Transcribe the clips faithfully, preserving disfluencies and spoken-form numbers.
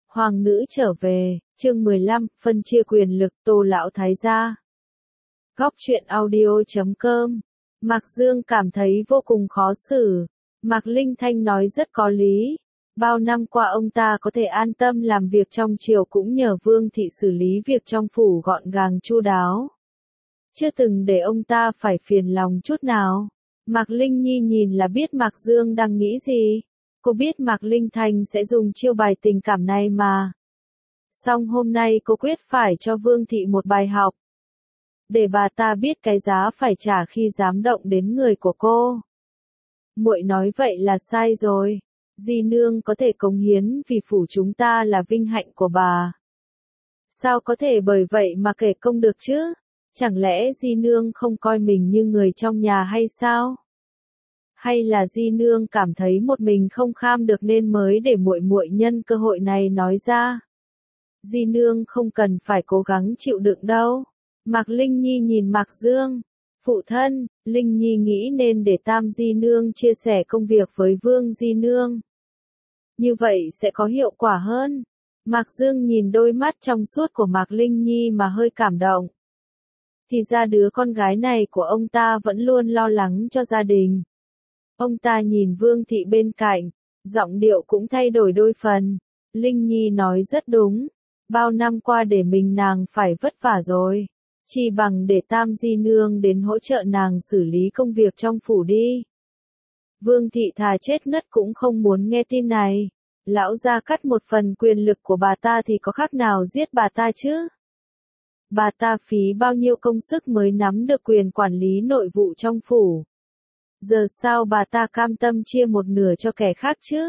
Hoàng nữ trở về, chương mười lăm, phân chia quyền lực, Tô lão thái gia. Góc truyện audio chấm com. Mạc Dương cảm thấy vô cùng khó xử. Mạc Linh Thanh nói rất có lý. Bao năm qua ông ta có thể an tâm làm việc trong triều cũng nhờ Vương thị xử lý việc trong phủ gọn gàng chu đáo. Chưa từng để ông ta phải phiền lòng chút nào. Mạc Linh Nhi nhìn là biết Mạc Dương đang nghĩ gì. Cô biết Mạc Linh Thanh sẽ dùng chiêu bài tình cảm này mà. Song hôm nay cô quyết phải cho Vương thị một bài học. Để bà ta biết cái giá phải trả khi dám động đến người của cô. Muội nói vậy là sai rồi. Di nương có thể cống hiến vì phủ chúng ta là vinh hạnh của bà. Sao có thể bởi vậy mà kể công được chứ? Chẳng lẽ Di nương không coi mình như người trong nhà hay sao? Hay là Di nương cảm thấy một mình không kham được nên mới để muội muội nhân cơ hội này nói ra? Di nương không cần phải cố gắng chịu đựng đâu. Mạc Linh Nhi nhìn Mạc Dương. Phụ thân, Linh Nhi nghĩ nên để Tam Di nương chia sẻ công việc với Vương Di nương. Như vậy sẽ có hiệu quả hơn. Mạc Dương nhìn đôi mắt trong suốt của Mạc Linh Nhi mà hơi cảm động. Thì ra đứa con gái này của ông ta vẫn luôn lo lắng cho gia đình. Ông ta nhìn Vương thị bên cạnh, giọng điệu cũng thay đổi đôi phần. Linh Nhi nói rất đúng. Bao năm qua để mình nàng phải vất vả rồi. Chỉ bằng để Tam Di nương đến hỗ trợ nàng xử lý công việc trong phủ đi. Vương thị thà chết ngất cũng không muốn nghe tin này. Lão gia cắt một phần quyền lực của bà ta thì có khác nào giết bà ta chứ? Bà ta phí bao nhiêu công sức mới nắm được quyền quản lý nội vụ trong phủ. Giờ sao bà ta cam tâm chia một nửa cho kẻ khác chứ?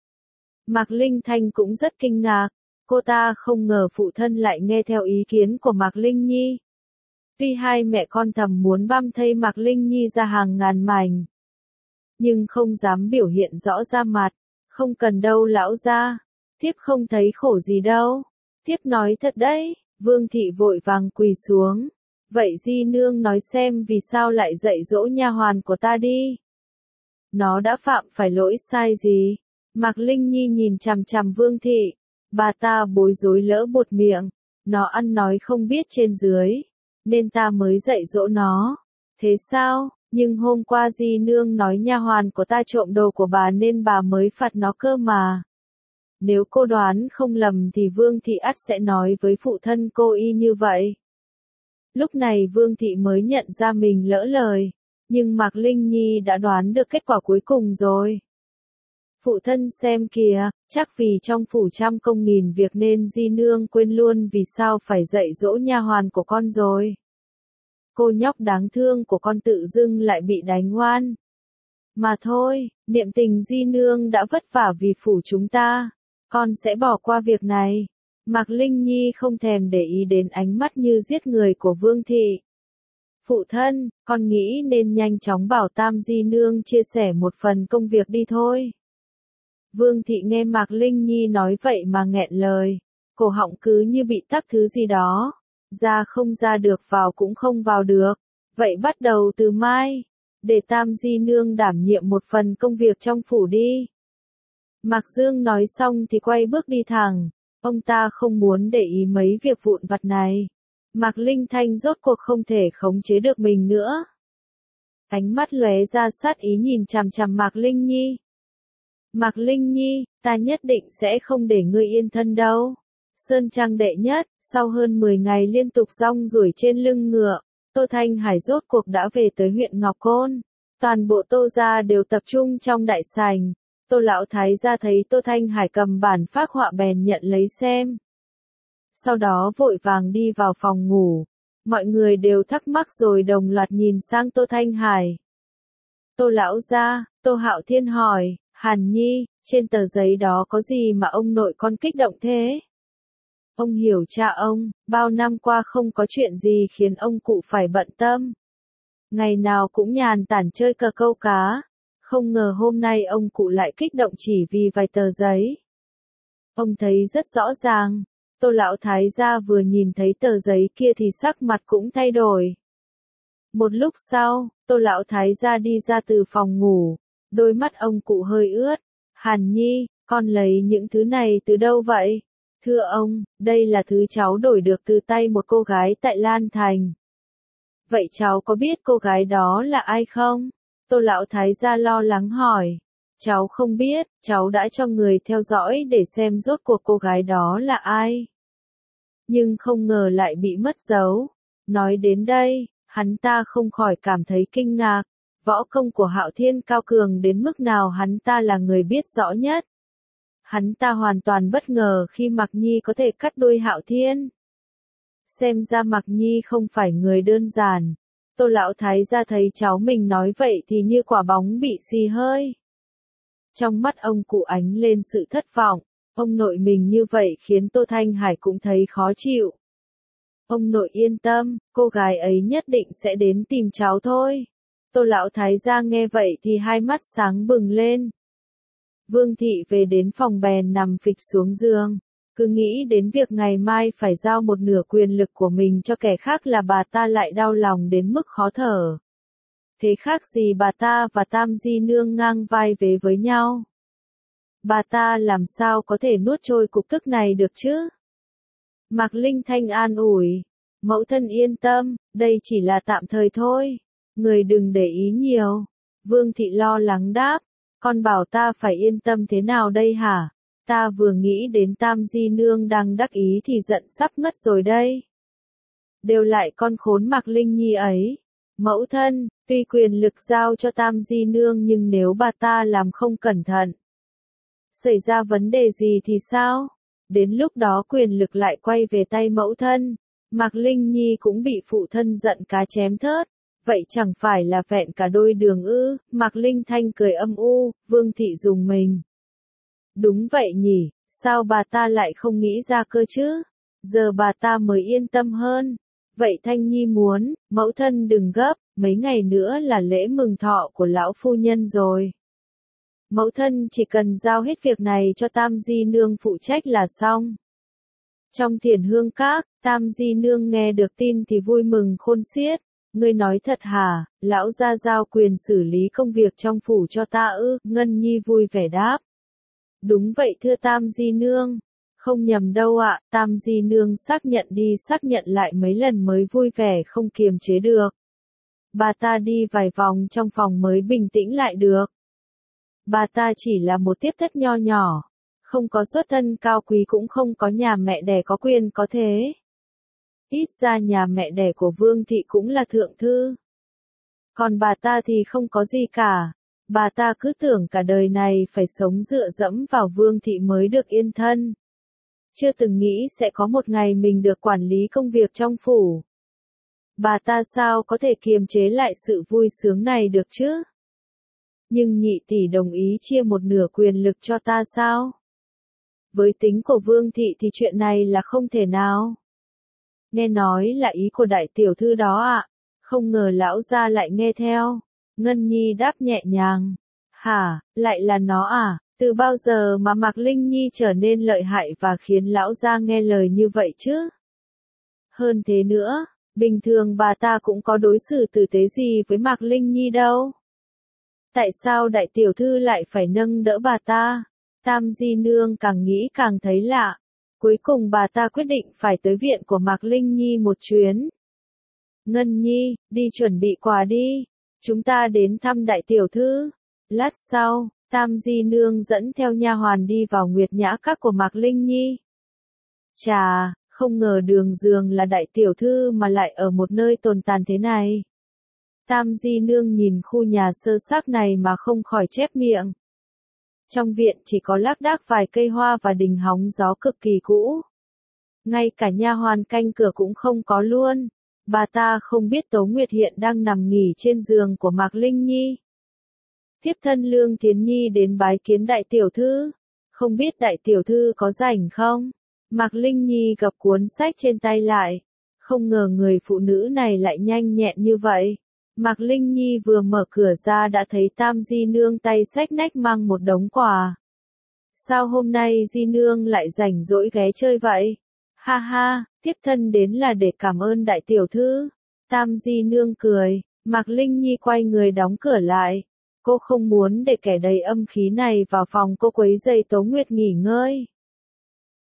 Mạc Linh Thanh cũng rất kinh ngạc. Cô ta không ngờ phụ thân lại nghe theo ý kiến của Mạc Linh Nhi. Tuy hai mẹ con thầm muốn băm thây Mạc Linh Nhi ra hàng ngàn mảnh. Nhưng không dám biểu hiện rõ ra mặt. Không cần đâu lão gia. Thiếp không thấy khổ gì đâu. Thiếp nói thật đấy. Vương thị vội vàng quỳ xuống. Vậy Di nương nói xem vì sao lại dạy dỗ nha hoàn của ta đi. Nó đã phạm phải lỗi sai gì? Mạc Linh Nhi nhìn chằm chằm Vương thị. Bà ta bối rối lỡ buột miệng. Nó ăn nói không biết trên dưới. Nên ta mới dạy dỗ nó. Thế sao? Nhưng hôm qua Di nương nói nha hoàn của ta trộm đồ của bà nên bà mới phạt nó cơ mà. Nếu cô đoán không lầm thì Vương thị ắt sẽ nói với phụ thân cô y như vậy. Lúc này Vương thị mới nhận ra mình lỡ lời. Nhưng Mạc Linh Nhi đã đoán được kết quả cuối cùng rồi. Phụ thân xem kìa, chắc vì trong phủ trăm công nghìn việc nên Di nương quên luôn vì sao phải dạy dỗ nha hoàn của con rồi. Cô nhóc đáng thương của con tự dưng lại bị đánh oan. Mà thôi, niệm tình Di nương đã vất vả vì phủ chúng ta. Con sẽ bỏ qua việc này. Mạc Linh Nhi không thèm để ý đến ánh mắt như giết người của Vương thị. Phụ thân, con nghĩ nên nhanh chóng bảo Tam Di nương chia sẻ một phần công việc đi thôi. Vương thị nghe Mạc Linh Nhi nói vậy mà nghẹn lời. Cổ họng cứ như bị tắc thứ gì đó. Ra không ra được vào cũng không vào được. Vậy bắt đầu từ mai. Để Tam Di nương đảm nhiệm một phần công việc trong phủ đi. Mạc Dương nói xong thì quay bước đi thẳng. Ông ta không muốn để ý mấy việc vụn vặt này. Mạc Linh Thanh rốt cuộc không thể khống chế được mình nữa. Ánh mắt lóe ra sát ý nhìn chằm chằm Mạc Linh Nhi. Mạc Linh Nhi, ta nhất định sẽ không để ngươi yên thân đâu. Sơn Trang đệ nhất, sau hơn mười ngày liên tục rong ruổi trên lưng ngựa, Tô Thanh Hải rốt cuộc đã về tới huyện Ngọc Côn. Toàn bộ Tô gia đều tập trung trong đại sảnh. Tô lão thái gia thấy Tô Thanh Hải cầm bản phác họa bèn nhận lấy xem. Sau đó vội vàng đi vào phòng ngủ. Mọi người đều thắc mắc rồi đồng loạt nhìn sang Tô Thanh Hải. Tô lão gia, Tô Hạo Thiên hỏi, Hàn Nhi, trên tờ giấy đó có gì mà ông nội con kích động thế? Ông hiểu cha ông, bao năm qua không có chuyện gì khiến ông cụ phải bận tâm. Ngày nào cũng nhàn tản chơi cờ câu cá. Không ngờ hôm nay ông cụ lại kích động chỉ vì vài tờ giấy. Ông thấy rất rõ ràng. Tô lão thái gia vừa nhìn thấy tờ giấy kia thì sắc mặt cũng thay đổi. Một lúc sau, Tô lão thái gia đi ra từ phòng ngủ. Đôi mắt ông cụ hơi ướt. Hàn Nhi, con lấy những thứ này từ đâu vậy? Thưa ông, đây là thứ cháu đổi được từ tay một cô gái tại Lan Thành. Vậy cháu có biết cô gái đó là ai không? Tô Lão Thái gia lo lắng hỏi. Cháu không biết, cháu đã cho người theo dõi để xem rốt cuộc cô gái đó là ai. Nhưng không ngờ lại bị mất dấu. Nói đến đây, hắn ta không khỏi cảm thấy kinh ngạc. Võ công của Hạo Thiên cao cường đến mức nào hắn ta là người biết rõ nhất. Hắn ta hoàn toàn bất ngờ khi Mạc Nhi có thể cắt đuôi Hạo Thiên. Xem ra Mạc Nhi không phải người đơn giản. Tô Lão Thái gia thấy cháu mình nói vậy thì như quả bóng bị xì hơi. Trong mắt ông cụ ánh lên sự thất vọng. Ông nội mình như vậy khiến Tô Thanh Hải cũng thấy khó chịu. Ông nội yên tâm, cô gái ấy nhất định sẽ đến tìm cháu thôi. Tô Lão Thái gia nghe vậy thì hai mắt sáng bừng lên. Vương Thị về đến phòng bèn nằm phịch xuống giường. Cứ nghĩ đến việc ngày mai phải giao một nửa quyền lực của mình cho kẻ khác là bà ta lại đau lòng đến mức khó thở. Thế khác gì bà ta và Tam Di Nương ngang vai vế với nhau. Bà ta làm sao có thể nuốt trôi cục tức này được chứ? Mạc Linh Thanh an ủi. Mẫu thân yên tâm, đây chỉ là tạm thời thôi. Người đừng để ý nhiều. Vương Thị lo lắng đáp. Con bảo ta phải yên tâm thế nào đây hả? Ta vừa nghĩ đến Tam Di Nương đang đắc ý thì giận sắp ngất rồi đây. Đều lại con khốn Mạc Linh Nhi ấy. Mẫu thân, tuy quyền lực giao cho Tam Di Nương nhưng nếu bà ta làm không cẩn thận. Xảy ra vấn đề gì thì sao? Đến lúc đó quyền lực lại quay về tay mẫu thân. Mạc Linh Nhi cũng bị phụ thân giận cá chém thớt. Vậy chẳng phải là vẹn cả đôi đường ư? Mạc Linh Thanh cười âm u, Vương Thị dùng mình. Đúng vậy nhỉ, sao bà ta lại không nghĩ ra cơ chứ? Giờ bà ta mới yên tâm hơn. Vậy Thanh Nhi muốn, mẫu thân đừng gấp, mấy ngày nữa là lễ mừng thọ của lão phu nhân rồi. Mẫu thân chỉ cần giao hết việc này cho Tam Di Nương phụ trách là xong. Trong Thiền Hương Các, Tam Di Nương nghe được tin thì vui mừng khôn xiết. Ngươi nói thật hả, lão gia giao quyền xử lý công việc trong phủ cho ta ư? Ngân Nhi vui vẻ đáp. Đúng vậy thưa Tam Di Nương. Không nhầm đâu ạ, Tam Di Nương xác nhận đi xác nhận lại mấy lần mới vui vẻ không kiềm chế được. Bà ta đi vài vòng trong phòng mới bình tĩnh lại được. Bà ta chỉ là một tiếp thất nho nhỏ, không có xuất thân cao quý cũng không có nhà mẹ đẻ có quyền có thế. Ít ra nhà mẹ đẻ của Vương Thị cũng là thượng thư. Còn bà ta thì không có gì cả. Bà ta cứ tưởng cả đời này phải sống dựa dẫm vào Vương Thị mới được yên thân. Chưa từng nghĩ sẽ có một ngày mình được quản lý công việc trong phủ. Bà ta sao có thể kiềm chế lại sự vui sướng này được chứ? Nhưng nhị tỷ đồng ý chia một nửa quyền lực cho ta sao? Với tính của Vương Thị thì chuyện này là không thể nào. Nghe nói là ý của đại tiểu thư đó ạ. À. Không ngờ lão gia lại nghe theo. Ngân Nhi đáp nhẹ nhàng. Hả, lại là nó à? Từ bao giờ mà Mạc Linh Nhi trở nên lợi hại và khiến lão gia nghe lời như vậy chứ? Hơn thế nữa, bình thường bà ta cũng có đối xử tử tế gì với Mạc Linh Nhi đâu. Tại sao đại tiểu thư lại phải nâng đỡ bà ta? Tam Di Nương càng nghĩ càng thấy lạ. Cuối cùng bà ta quyết định phải tới viện của Mạc Linh Nhi một chuyến. Ngân Nhi, đi chuẩn bị quà đi. Chúng ta đến thăm đại tiểu thư. Lát sau, Tam Di Nương dẫn theo nha hoàn đi vào Nguyệt Nhã Các của Mạc Linh Nhi. Chà, không ngờ Đường Dường là đại tiểu thư mà lại ở một nơi tồi tàn thế này. Tam Di Nương nhìn khu nhà sơ xác này mà không khỏi chép miệng. Trong viện chỉ có lác đác vài cây hoa và đình hóng gió cực kỳ cũ. Ngay cả nha hoàn canh cửa cũng không có luôn. Bà ta không biết Tố Nguyệt hiện đang nằm nghỉ trên giường của Mạc Linh Nhi. Thiếp thân Lương Thiến Nhi đến bái kiến đại tiểu thư. Không biết đại tiểu thư có rảnh không? Mạc Linh Nhi gập cuốn sách trên tay lại. Không ngờ người phụ nữ này lại nhanh nhẹn như vậy. Mạc Linh Nhi vừa mở cửa ra đã thấy Tam Di Nương tay xách nách mang một đống quà. Sao hôm nay Di Nương lại rảnh rỗi ghé chơi vậy? Ha ha, tiếp thân đến là để cảm ơn đại tiểu thư. Tam Di Nương cười, Mạc Linh Nhi quay người đóng cửa lại. Cô không muốn để kẻ đầy âm khí này vào phòng cô quấy rầy Tố Nguyệt nghỉ ngơi.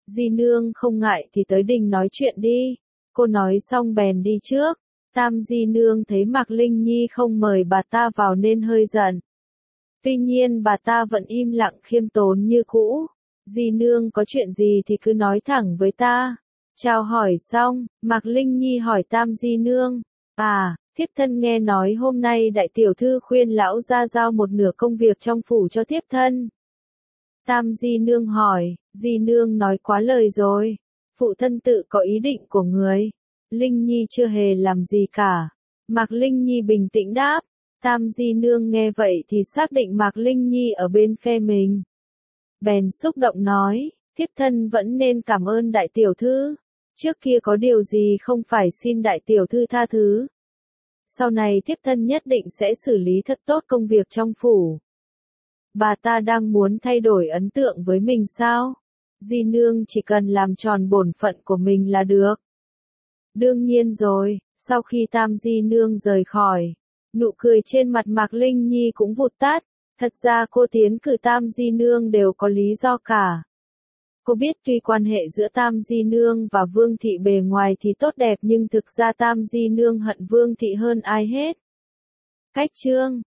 Di nương không ngại thì tới đình nói chuyện đi. Cô nói xong bèn đi trước. Tam di nương thấy Mạc Linh Nhi không mời bà ta vào nên hơi giận. Tuy nhiên bà ta vẫn im lặng khiêm tốn như cũ. Di nương có chuyện gì thì cứ nói thẳng với ta. Chào hỏi xong, Mạc Linh Nhi hỏi Tam di nương. À, thiếp thân nghe nói hôm nay đại tiểu thư khuyên lão gia giao một nửa công việc trong phủ cho thiếp thân. Tam di nương hỏi, di nương nói quá lời rồi. Phụ thân tự có ý định của người. Linh Nhi chưa hề làm gì cả. Mạc Linh Nhi bình tĩnh đáp. Tam di nương nghe vậy thì xác định Mạc Linh Nhi ở bên phe mình. Bèn xúc động nói, thiếp thân vẫn nên cảm ơn đại tiểu thư. Trước kia có điều gì không phải xin đại tiểu thư tha thứ. Sau này thiếp thân nhất định sẽ xử lý thật tốt công việc trong phủ. Bà ta đang muốn thay đổi ấn tượng với mình sao? Di nương chỉ cần làm tròn bổn phận của mình là được. Đương nhiên rồi, sau khi Tam di nương rời khỏi, nụ cười trên mặt Mạc Linh Nhi cũng vụt tắt. Thật ra cô tiến cử Tam di nương đều có lý do cả. Cô biết tuy quan hệ giữa Tam di nương và Vương thị bề ngoài thì tốt đẹp nhưng thực ra Tam di nương hận Vương thị hơn ai hết. Cách chương